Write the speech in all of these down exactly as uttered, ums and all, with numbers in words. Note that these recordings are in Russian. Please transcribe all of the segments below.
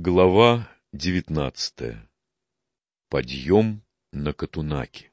Глава девятнадцатая. Подъем на Катунаки.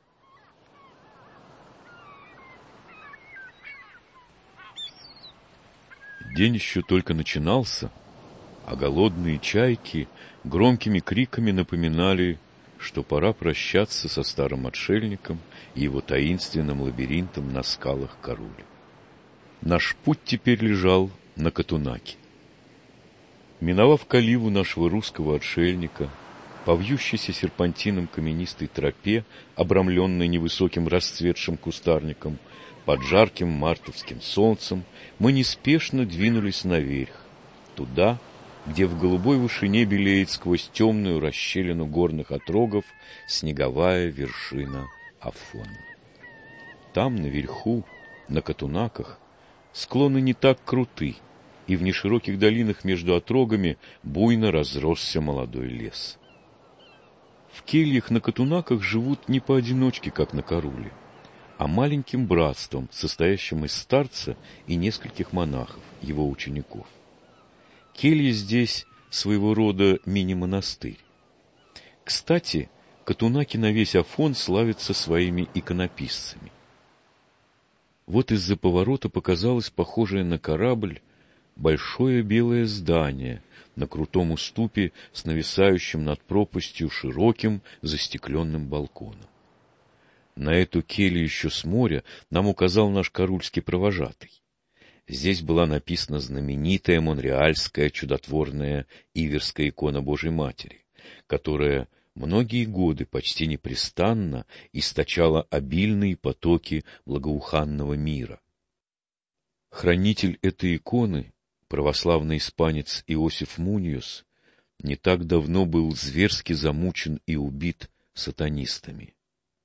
День еще только начинался, а голодные чайки громкими криками напоминали, что пора прощаться со старым отшельником и его таинственным лабиринтом на скалах Карули. Наш путь теперь лежал на Катунаки. Миновав каливу нашего русского отшельника, по вьющейся серпантином каменистой тропе, обрамленной невысоким расцветшим кустарником, под жарким мартовским солнцем, мы неспешно двинулись наверх, туда, где в голубой вышине белеет сквозь темную расщелину горных отрогов снеговая вершина Афона. Там, наверху, на Катунаках, склоны не так круты, и в нешироких долинах между отрогами буйно разросся молодой лес. В кельях на Катунаках живут не поодиночке, как на Каруле, а маленьким братством, состоящим из старца и нескольких монахов, его учеников. Келья здесь своего рода мини-монастырь. Кстати, Катунаки на весь Афон славятся своими иконописцами. Вот из-за поворота показалось похожее на корабль большое белое здание на крутом уступе с нависающим над пропастью широким застекленным балконом. На эту келью еще с моря нам указал наш карульский провожатый. Здесь была написана знаменитая монреальская чудотворная иверская икона Божьей Матери, которая многие годы почти непрестанно источала обильные потоки благоуханного мира. Хранитель этой иконы, православный испанец Иосиф Муньос, не так давно был зверски замучен и убит сатанистами.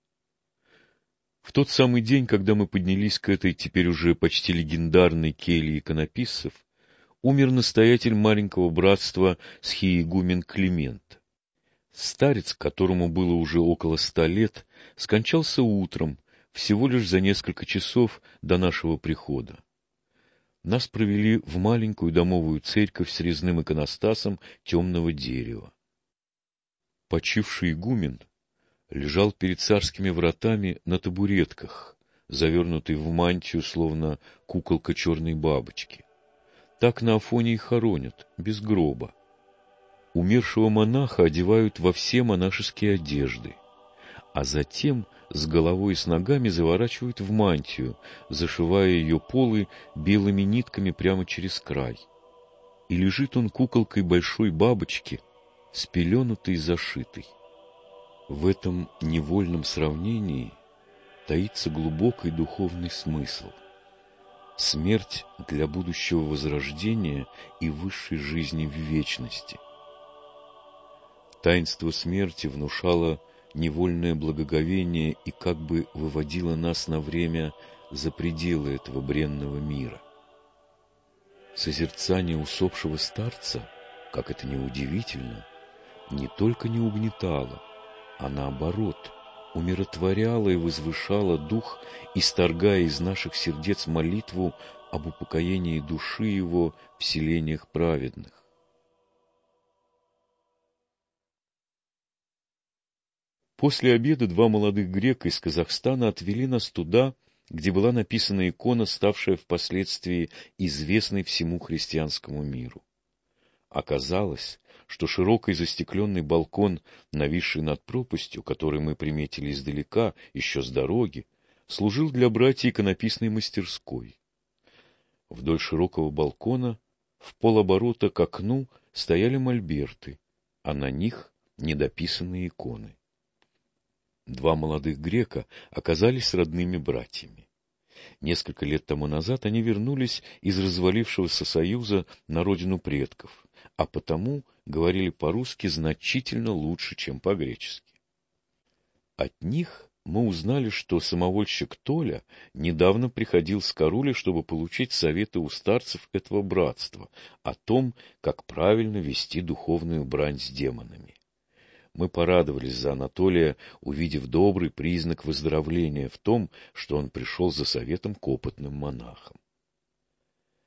В тот самый день, когда мы поднялись к этой теперь уже почти легендарной келье иконописцев, умер настоятель маленького братства схиегумен Климент. Старец, которому было уже около ста лет, скончался утром, всего лишь за несколько часов до нашего прихода. Нас провели в маленькую домовую церковь с резным иконостасом темного дерева. Почивший игумен лежал перед царскими вратами на табуретках, завернутый в мантию, словно куколка черной бабочки. Так на Афоне и хоронят, без гроба. Умершего монаха одевают во все монашеские одежды, а затем с головой и с ногами заворачивают в мантию, зашивая ее полы белыми нитками прямо через край. И лежит он куколкой большой бабочки, спеленутой и зашитой. В этом невольном сравнении таится глубокий духовный смысл. Смерть для будущего возрождения и высшей жизни в вечности. Таинство смерти внушало невольное благоговение и как бы выводило нас на время за пределы этого бренного мира. Созерцание усопшего старца, как это ни удивительно, не только не угнетало, а наоборот, умиротворяло и возвышало дух, исторгая из наших сердец молитву об упокоении души его в селениях праведных. После обеда два молодых грека из Казахстана отвели нас туда, где была написана икона, ставшая впоследствии известной всему христианскому миру. Оказалось, что широкий застекленный балкон, нависший над пропастью, который мы приметили издалека, еще с дороги, служил для братьев иконописной мастерской. Вдоль широкого балкона, в полоборота к окну, стояли мольберты, а на них недописанные иконы. Два молодых грека оказались родными братьями. Несколько лет тому назад они вернулись из развалившегося союза на родину предков, а потому говорили по-русски значительно лучше, чем по-гречески. От них мы узнали, что самовольщик Толя недавно приходил с Карули, чтобы получить советы у старцев этого братства о том, как правильно вести духовную брань с демонами. Мы порадовались за Анатолия, увидев добрый признак выздоровления в том, что он пришел за советом к опытным монахам.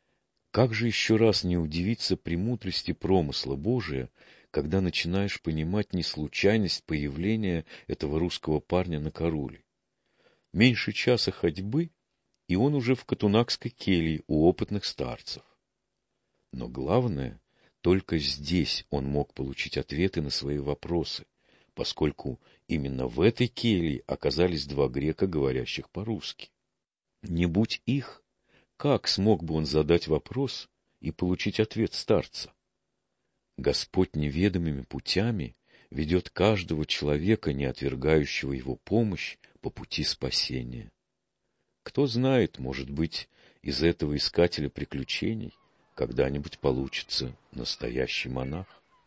Как же еще раз не удивиться премудрости промысла Божия, когда начинаешь понимать неслучайность появления этого русского парня на Каруле? Меньше часа ходьбы, и он уже в катунакской келье у опытных старцев. Но главное, только здесь он мог получить ответы на свои вопросы, поскольку именно в этой келье оказались два грека, говорящих по-русски. Не будь их, как смог бы он задать вопрос и получить ответ старца? Господь неведомыми путями ведет каждого человека, не отвергающего его помощь, по пути спасения. Кто знает, может быть, из этого искателя приключений когда-нибудь получится настоящий монах.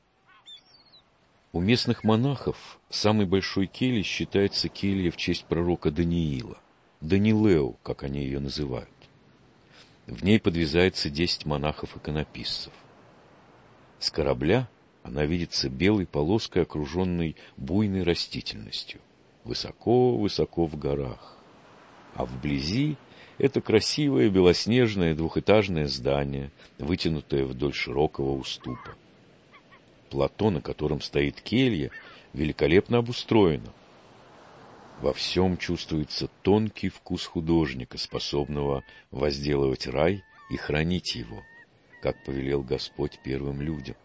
У местных монахов самой большой кельей считается келья в честь пророка Даниила, Данилео, как они ее называют. В ней подвязается десять монахов-иконописцев. С корабля она видится белой полоской, окруженной буйной растительностью, высоко-высоко в горах. А вблизи это красивое белоснежное двухэтажное здание, вытянутое вдоль широкого уступа. Плато, на котором стоит келья, великолепно обустроено. Во всем чувствуется тонкий вкус художника, способного возделывать рай и хранить его, как повелел Господь первым людям.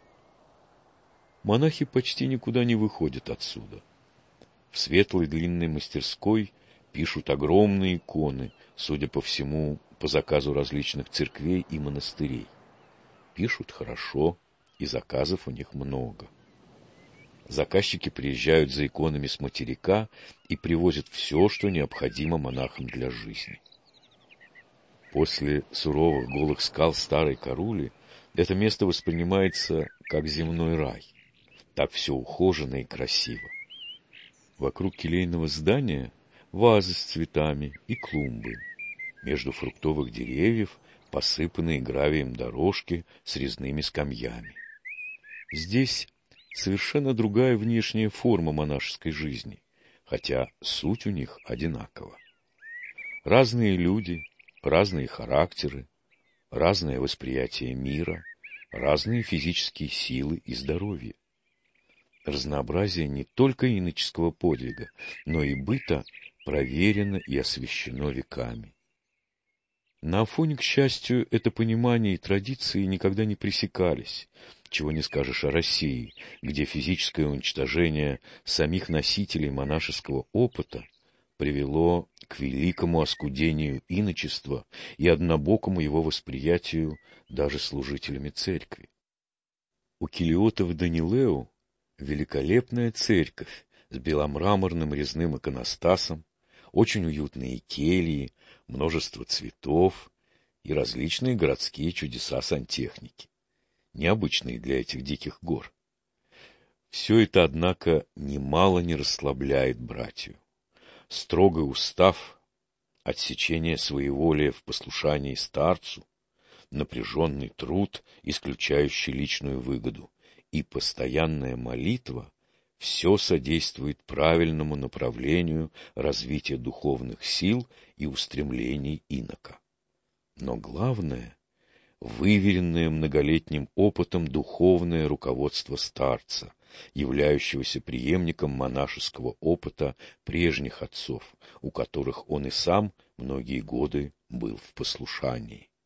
Монахи почти никуда не выходят отсюда. В светлой длинной мастерской пишут огромные иконы, судя по всему, по заказу различных церквей и монастырей. Пишут хорошо, и заказов у них много. Заказчики приезжают за иконами с материка и привозят все, что необходимо монахам для жизни. После суровых голых скал старой Карули это место воспринимается как земной рай. Так все ухожено и красиво. Вокруг келейного здания вазы с цветами и клумбы. Между фруктовых деревьев посыпанные гравием дорожки с резными скамьями. Здесь совершенно другая внешняя форма монашеской жизни, хотя суть у них одинакова. Разные люди, разные характеры, разное восприятие мира, разные физические силы и здоровье. Разнообразие не только иноческого подвига, но и быта проверено и освящено веками. На Афоне, к счастью, это понимание и традиции никогда не пресекались, чего не скажешь о России, где физическое уничтожение самих носителей монашеского опыта привело к великому оскудению иночества и однобокому его восприятию даже служителями церкви. У килиотов Данилео великолепная церковь с беломраморным резным иконостасом, очень уютные кельи, множество цветов и различные городские чудеса сантехники, необычные для этих диких гор. Все это, однако, немало не расслабляет братью. Строгий устав, отсечение своеволия в послушании старцу, напряженный труд, исключающий личную выгоду, и постоянная молитва — все содействует правильному направлению развития духовных сил и устремлений инока. Но главное — выверенное многолетним опытом духовное руководство старца, являющегося преемником монашеского опыта прежних отцов, у которых он и сам многие годы был в послушании.